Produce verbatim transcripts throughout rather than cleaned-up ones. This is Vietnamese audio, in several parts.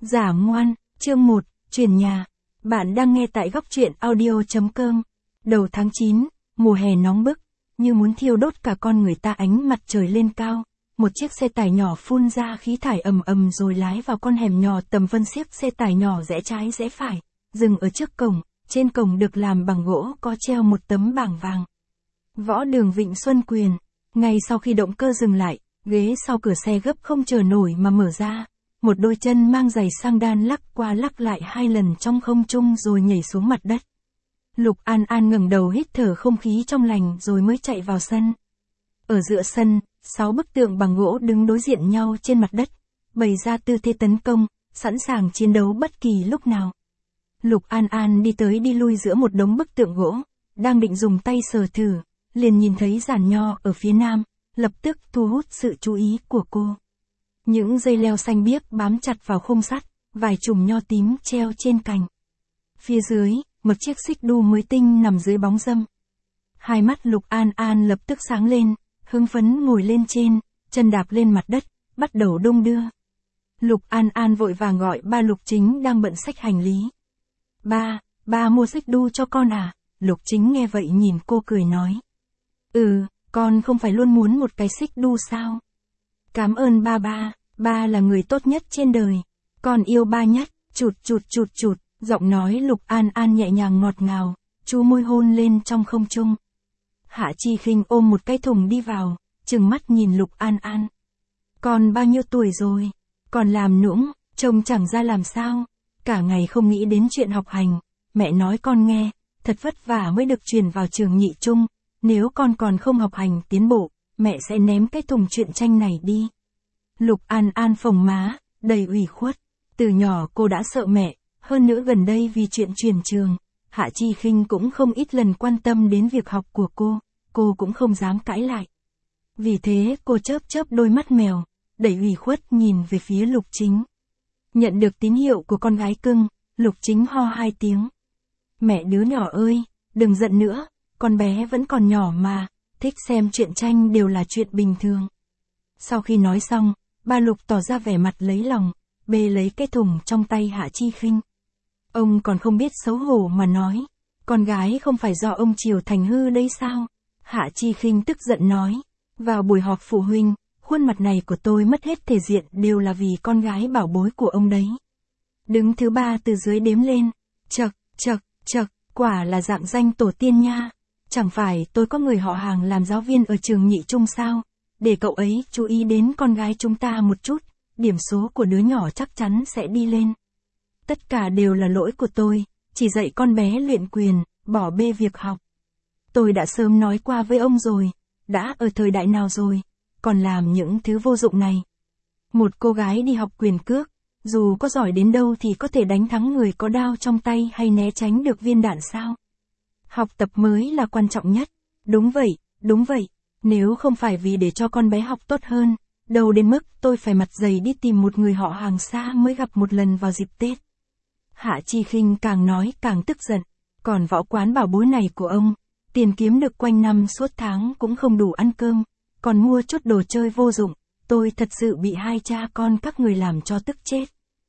Giả ngoan, chương một, chuyển nhà. Bạn đang nghe tại góc truyện audio chấm com. Đầu tháng chín, mùa hè nóng bức, như muốn thiêu đốt cả con người ta, ánh mặt trời lên cao. Một chiếc xe tải nhỏ phun ra khí thải ầm ầm rồi lái vào con hẻm nhỏ tầm vân. Chiếc xe tải nhỏ rẽ trái rẽ phải, dừng ở trước cổng. Trên cổng được làm bằng gỗ có treo một tấm bảng vàng. Võ Đường Vịnh Xuân Quyền. Ngay sau khi động cơ dừng lại, ghế sau cửa xe gấp không chờ nổi mà mở ra. Một đôi chân mang giày sang đan lắc qua lắc lại hai lần trong không trung rồi nhảy xuống mặt đất. Lục An An ngẩng đầu hít thở không khí trong lành rồi mới chạy vào sân. Ở giữa sân, sáu bức tượng bằng gỗ đứng đối diện nhau trên mặt đất, bày ra tư thế tấn công, sẵn sàng chiến đấu bất kỳ lúc nào. Lục An An đi tới đi lui giữa một đống bức tượng gỗ, đang định dùng tay sờ thử, liền nhìn thấy giàn nho ở phía nam, lập tức thu hút sự chú ý của cô. Những dây leo xanh biếc bám chặt vào khung sắt, vài chùm nho tím treo trên cành. Phía dưới, một chiếc xích đu mới tinh nằm dưới bóng râm. Hai mắt Lục An An lập tức sáng lên, hưng phấn ngồi lên trên, chân đạp lên mặt đất, bắt đầu đung đưa. Lục An An vội vàng gọi ba Lục Chính đang bận xách hành lý. Ba, ba mua xích đu cho con à? Lục Chính nghe vậy nhìn cô cười nói. Ừ, con không phải luôn muốn một cái xích đu sao? Cảm ơn ba ba, ba là người tốt nhất trên đời. Con yêu ba nhất, chụt chụt chụt chụt, giọng nói Lục An An nhẹ nhàng ngọt ngào, chu môi hôn lên trong không trung. Hạ Chi Khinh ôm một cái thùng đi vào, trừng mắt nhìn Lục An An. Con bao nhiêu tuổi rồi? Còn làm nũng, trông chẳng ra làm sao. Cả ngày không nghĩ đến chuyện học hành, mẹ nói con nghe, thật vất vả mới được truyền vào trường nhị trung, nếu con còn không học hành tiến bộ, mẹ sẽ ném cái thùng truyện tranh này đi. Lục An An phồng má, đầy ủy khuất, từ nhỏ cô đã sợ mẹ, hơn nữa gần đây vì chuyện chuyển trường, Hạ Chi Khinh cũng không ít lần quan tâm đến việc học của cô, cô cũng không dám cãi lại. Vì thế cô chớp chớp đôi mắt mèo, đầy ủy khuất nhìn về phía Lục Chính. Nhận được tín hiệu của con gái cưng, Lục Chính ho hai tiếng. Mẹ đứa nhỏ ơi, đừng giận nữa, con bé vẫn còn nhỏ mà, thích xem truyện tranh đều là chuyện bình thường. Sau khi nói xong, ba Lục tỏ ra vẻ mặt lấy lòng, bê lấy cái thùng trong tay Hạ Chi Khinh. Ông còn không biết xấu hổ mà nói, con gái không phải do ông chiều thành hư đây sao? Hạ Chi Khinh tức giận nói, vào buổi họp phụ huynh, khuôn mặt này của tôi mất hết thể diện đều là vì con gái bảo bối của ông đấy. Đứng thứ ba từ dưới đếm lên, chậc, chậc, chậc, quả là dạng danh tổ tiên nha. Chẳng phải tôi có người họ hàng làm giáo viên ở trường nhị trung sao? Để cậu ấy chú ý đến con gái chúng ta một chút, điểm số của đứa nhỏ chắc chắn sẽ đi lên. Tất cả đều là lỗi của tôi, chỉ dạy con bé luyện quyền, bỏ bê việc học. Tôi đã sớm nói qua với ông rồi, đã ở thời đại nào rồi, còn làm những thứ vô dụng này. Một cô gái đi học quyền cước, dù có giỏi đến đâu thì có thể đánh thắng người có đao trong tay hay né tránh được viên đạn sao? Học tập mới là quan trọng nhất. Đúng vậy, đúng vậy. Nếu không phải vì để cho con bé học tốt hơn, đâu đến mức tôi phải mặt dày đi tìm một người họ hàng xa mới gặp một lần vào dịp Tết. Hạ Chi Khinh càng nói càng tức giận. Còn võ quán bảo bối này của ông, tiền kiếm được quanh năm suốt tháng cũng không đủ ăn cơm, còn mua chút đồ chơi vô dụng, tôi thật sự bị hai cha con các người làm cho tức chết.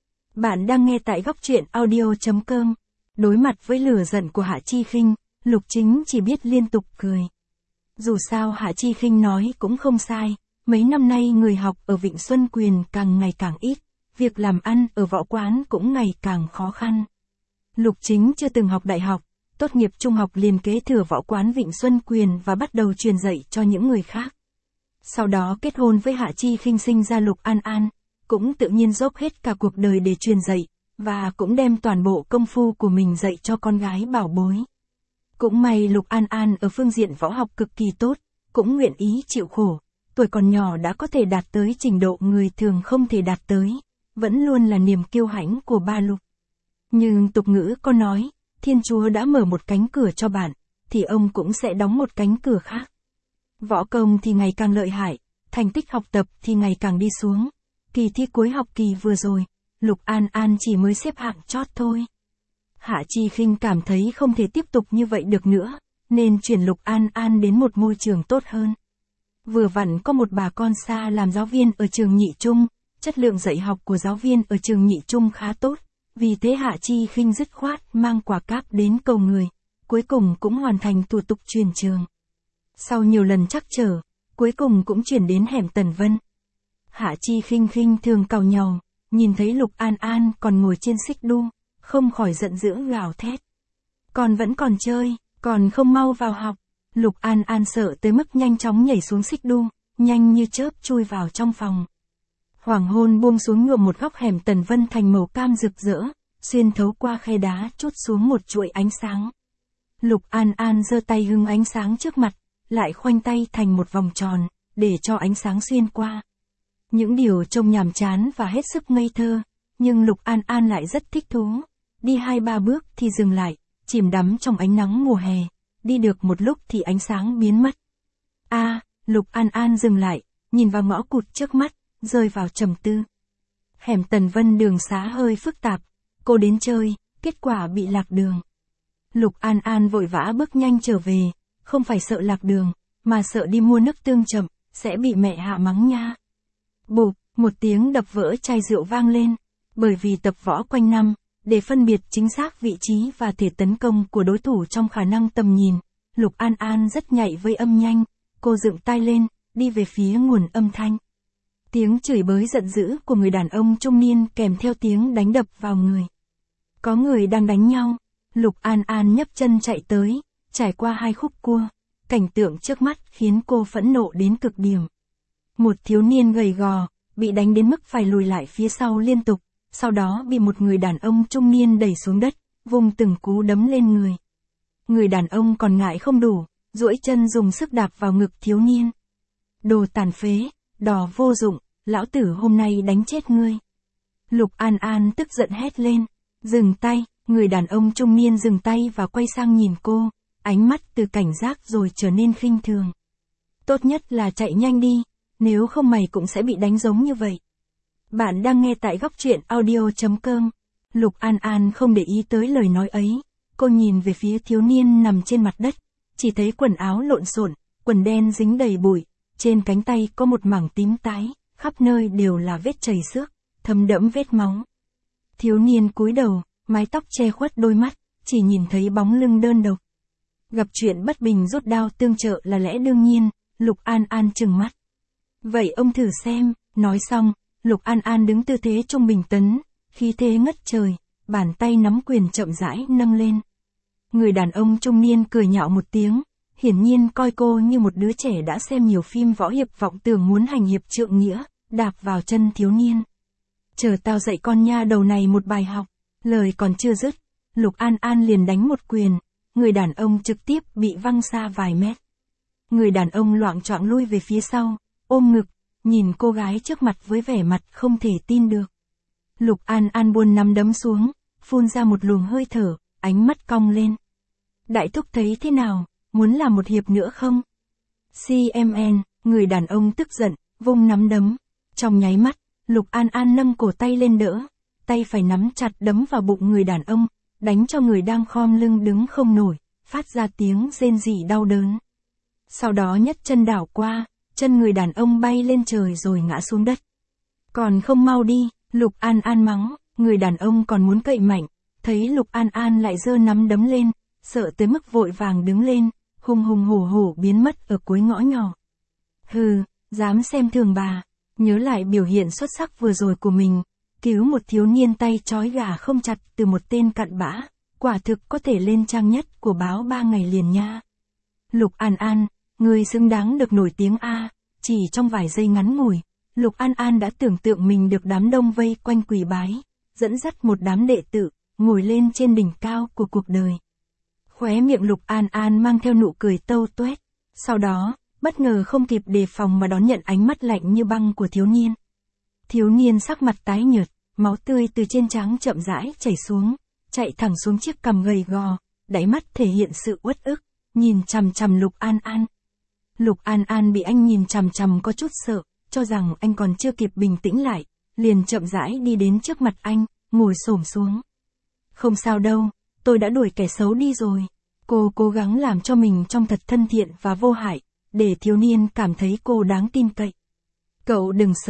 Bạn đang nghe tại góc truyện audio chấm com. Đối mặt với lửa giận của Hạ Chi Khinh, Lục Chính chỉ biết liên tục cười. Dù sao Hạ Chi Khinh nói cũng không sai, mấy năm nay người học ở Vịnh Xuân Quyền càng ngày càng ít, việc làm ăn ở võ quán cũng ngày càng khó khăn. Lục Chính chưa từng học đại học, tốt nghiệp trung học liền kế thừa võ quán Vịnh Xuân Quyền và bắt đầu truyền dạy cho những người khác. Sau đó kết hôn với Hạ Chi Khinh sinh ra Lục An An, cũng tự nhiên dốc hết cả cuộc đời để truyền dạy, và cũng đem toàn bộ công phu của mình dạy cho con gái bảo bối. Cũng may Lục An An ở phương diện võ học cực kỳ tốt, cũng nguyện ý chịu khổ, tuổi còn nhỏ đã có thể đạt tới trình độ người thường không thể đạt tới, vẫn luôn là niềm kiêu hãnh của ba Lục. Nhưng tục ngữ có nói, Thiên Chúa đã mở một cánh cửa cho bạn, thì ông cũng sẽ đóng một cánh cửa khác. Võ công thì ngày càng lợi hại, thành tích học tập thì ngày càng đi xuống. Kỳ thi cuối học kỳ vừa rồi, Lục An An chỉ mới xếp hạng chót thôi. Hạ Chi Khinh cảm thấy không thể tiếp tục như vậy được nữa, nên chuyển Lục An An đến một môi trường tốt hơn. Vừa vặn có một bà con xa làm giáo viên ở trường nhị trung, chất lượng dạy học của giáo viên ở trường nhị trung khá tốt, vì thế Hạ Chi Khinh dứt khoát mang quả cáp đến cầu người, cuối cùng cũng hoàn thành thủ tục chuyển trường. Sau nhiều lần trắc trở, cuối cùng cũng chuyển đến hẻm Tần Vân. Hạ Chi Khinh khinh thường càu nhàu, nhìn thấy Lục An An còn ngồi trên xích đu, không khỏi giận dữ gào thét. Còn vẫn còn chơi, còn không mau vào học. Lục An An sợ tới mức nhanh chóng nhảy xuống xích đu, nhanh như chớp chui vào trong phòng. Hoàng hôn buông xuống nhuộm một góc hẻm Tần Vân thành màu cam rực rỡ, xuyên thấu qua khe đá trút xuống một chuỗi ánh sáng. Lục An An giơ tay hứng ánh sáng trước mặt, lại khoanh tay thành một vòng tròn, để cho ánh sáng xuyên qua. Những điều trông nhàm chán và hết sức ngây thơ, nhưng Lục An An lại rất thích thú. Đi hai ba bước thì dừng lại, chìm đắm trong ánh nắng mùa hè, đi được một lúc thì ánh sáng biến mất. A, à, Lục An An dừng lại, nhìn vào ngõ cụt trước mắt, rơi vào trầm tư. Hẻm Tần Vân đường xá hơi phức tạp, cô đến chơi, kết quả bị lạc đường. Lục An An vội vã bước nhanh trở về, không phải sợ lạc đường, mà sợ đi mua nước tương chậm, sẽ bị mẹ Hạ mắng nha. Bụp, một tiếng đập vỡ chai rượu vang lên, bởi vì tập võ quanh năm, để phân biệt chính xác vị trí và thể tấn công của đối thủ trong khả năng tầm nhìn, Lục An An rất nhạy với âm nhanh, cô dựng tai lên, đi về phía nguồn âm thanh. Tiếng chửi bới giận dữ của người đàn ông trung niên kèm theo tiếng đánh đập vào người. Có người đang đánh nhau, Lục An An nhấc chân chạy tới, trải qua hai khúc cua, cảnh tượng trước mắt khiến cô phẫn nộ đến cực điểm. Một thiếu niên gầy gò, bị đánh đến mức phải lùi lại phía sau liên tục, sau đó bị một người đàn ông trung niên đẩy xuống đất, vùng từng cú đấm lên người. Người đàn ông còn ngại không đủ, duỗi chân dùng sức đạp vào ngực thiếu niên. Đồ tàn phế, đò vô dụng, lão tử hôm nay đánh chết ngươi. Lục An An tức giận hét lên, dừng tay, người đàn ông trung niên dừng tay và quay sang nhìn cô, ánh mắt từ cảnh giác rồi trở nên khinh thường. Tốt nhất là chạy nhanh đi, nếu không mày cũng sẽ bị đánh giống như vậy. Bạn đang nghe tại góc truyện audio chấm com. Lục An An không để ý tới lời nói ấy, cô nhìn về phía thiếu niên nằm trên mặt đất, chỉ thấy quần áo lộn xộn, quần đen dính đầy bụi, trên cánh tay có một mảng tím tái, khắp nơi đều là vết chảy xước, thấm đẫm vết máu. Thiếu niên cúi đầu, mái tóc che khuất đôi mắt, chỉ nhìn thấy bóng lưng đơn độc. Gặp chuyện bất bình rút đao tương trợ là lẽ đương nhiên, Lục An An trừng mắt. Vậy ông thử xem, nói xong, Lục An An đứng tư thế trung bình tấn, khí thế ngất trời, bàn tay nắm quyền chậm rãi nâng lên. Người đàn ông trung niên cười nhạo một tiếng, hiển nhiên coi cô như một đứa trẻ đã xem nhiều phim võ hiệp vọng tưởng muốn hành hiệp trượng nghĩa, đạp vào chân thiếu niên. Chờ tao dạy con nha đầu này một bài học, lời còn chưa dứt, Lục An An liền đánh một quyền, người đàn ông trực tiếp bị văng xa vài mét. Người đàn ông loạng choạng lui về phía sau, ôm ngực, nhìn cô gái trước mặt với vẻ mặt không thể tin được. Lục An An buông nắm đấm xuống, phun ra một luồng hơi thở, ánh mắt cong lên. Đại thúc thấy thế nào, muốn làm một hiệp nữa không? xê em en, người đàn ông tức giận, vung nắm đấm. Trong nháy mắt, Lục An An nâng cổ tay lên đỡ, tay phải nắm chặt đấm vào bụng người đàn ông, đánh cho người đang khom lưng đứng không nổi, phát ra tiếng rên rỉ đau đớn. Sau đó nhấc chân đảo qua, chân người đàn ông bay lên trời rồi ngã xuống đất. Còn không mau đi, Lục An An mắng, người đàn ông còn muốn cậy mạnh, thấy Lục An An lại giơ nắm đấm lên, sợ tới mức vội vàng đứng lên, hùng hùng hổ hổ biến mất ở cuối ngõ nhỏ. Hừ, dám xem thường bà, nhớ lại biểu hiện xuất sắc vừa rồi của mình, cứu một thiếu niên tay trói gà không chặt từ một tên cặn bã, quả thực có thể lên trang nhất của báo ba ngày liền nha. Lục An An, người xứng đáng được nổi tiếng a. Chỉ trong vài giây ngắn ngủi, Lục An An đã tưởng tượng mình được đám đông vây quanh quỳ bái, dẫn dắt một đám đệ tử, ngồi lên trên đỉnh cao của cuộc đời. Khóe miệng Lục An An mang theo nụ cười tâu tuét, sau đó, bất ngờ không kịp đề phòng mà đón nhận ánh mắt lạnh như băng của thiếu niên. Thiếu niên sắc mặt tái nhợt, máu tươi từ trên trán chậm rãi chảy xuống, chạy thẳng xuống chiếc cằm gầy gò, đáy mắt thể hiện sự uất ức, nhìn chằm chằm Lục An An. Lục An An bị anh nhìn chằm chằm có chút sợ, cho rằng anh còn chưa kịp bình tĩnh lại, liền chậm rãi đi đến trước mặt anh, ngồi xổm xuống. Không sao đâu, tôi đã đuổi kẻ xấu đi rồi. Cô cố gắng làm cho mình trông thật thân thiện và vô hại, để thiếu niên cảm thấy cô đáng tin cậy. Cậu đừng sợ,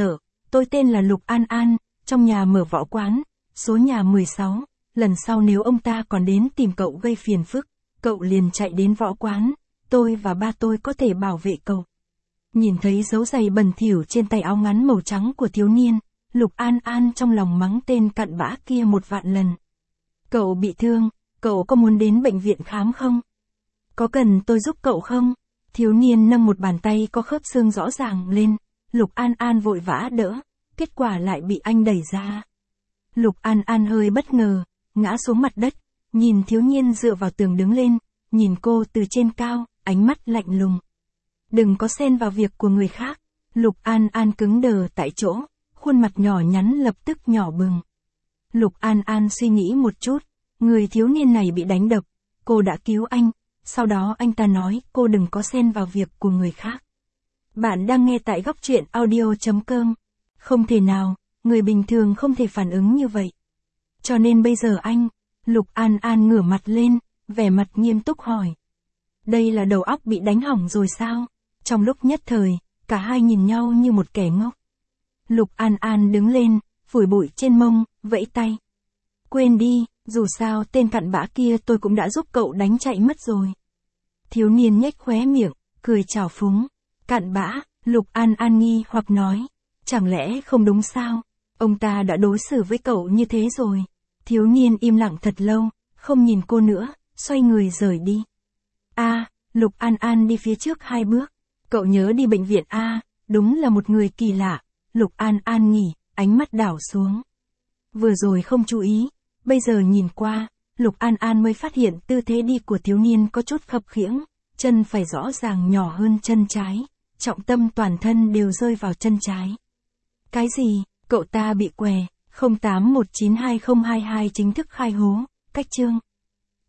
tôi tên là Lục An An, trong nhà mở võ quán, số nhà mười sáu, lần sau nếu ông ta còn đến tìm cậu gây phiền phức, cậu liền chạy đến võ quán, tôi và ba tôi có thể bảo vệ cậu. Nhìn thấy dấu giày bẩn thỉu trên tay áo ngắn màu trắng của thiếu niên, Lục An An trong lòng mắng tên cặn bã kia một vạn lần. Cậu bị thương, cậu có muốn đến bệnh viện khám không? Có cần tôi giúp cậu không? Thiếu niên nâng một bàn tay có khớp xương rõ ràng lên, Lục An An vội vã đỡ, kết quả lại bị anh đẩy ra. Lục An An hơi bất ngờ, ngã xuống mặt đất, nhìn thiếu niên dựa vào tường đứng lên, nhìn cô từ trên cao, ánh mắt lạnh lùng. Đừng có xen vào việc của người khác. Lục An An cứng đờ tại chỗ, khuôn mặt nhỏ nhắn lập tức nhỏ bừng. Lục An An suy nghĩ một chút, người thiếu niên này bị đánh đập, cô đã cứu anh, sau đó anh ta nói cô đừng có xen vào việc của người khác. Bạn đang nghe tại góc truyện audio chấm com. Không thể nào, người bình thường không thể phản ứng như vậy. Cho nên bây giờ anh, Lục An An ngửa mặt lên, vẻ mặt nghiêm túc hỏi. Đây là đầu óc bị đánh hỏng rồi sao? Trong lúc nhất thời, cả hai nhìn nhau như một kẻ ngốc. Lục An An đứng lên, phủi bụi trên mông, vẫy tay. Quên đi, dù sao tên cặn bã kia tôi cũng đã giúp cậu đánh chạy mất rồi. Thiếu niên nhếch khóe miệng, cười trào phúng. Cặn bã, Lục An An nghi hoặc nói. Chẳng lẽ không đúng sao? Ông ta đã đối xử với cậu như thế rồi. Thiếu niên im lặng thật lâu, không nhìn cô nữa, xoay người rời đi. A, Lục An An đi phía trước hai bước. Cậu nhớ đi bệnh viện A, đúng là một người kỳ lạ. Lục An An nghỉ, ánh mắt đảo xuống. Vừa rồi không chú ý, bây giờ nhìn qua, Lục An An mới phát hiện tư thế đi của thiếu niên có chút khập khiễng, chân phải rõ ràng nhỏ hơn chân trái, trọng tâm toàn thân đều rơi vào chân trái. Cái gì, cậu ta bị què, không tám một chín hai không hai hai chính thức khai hố, cách chương.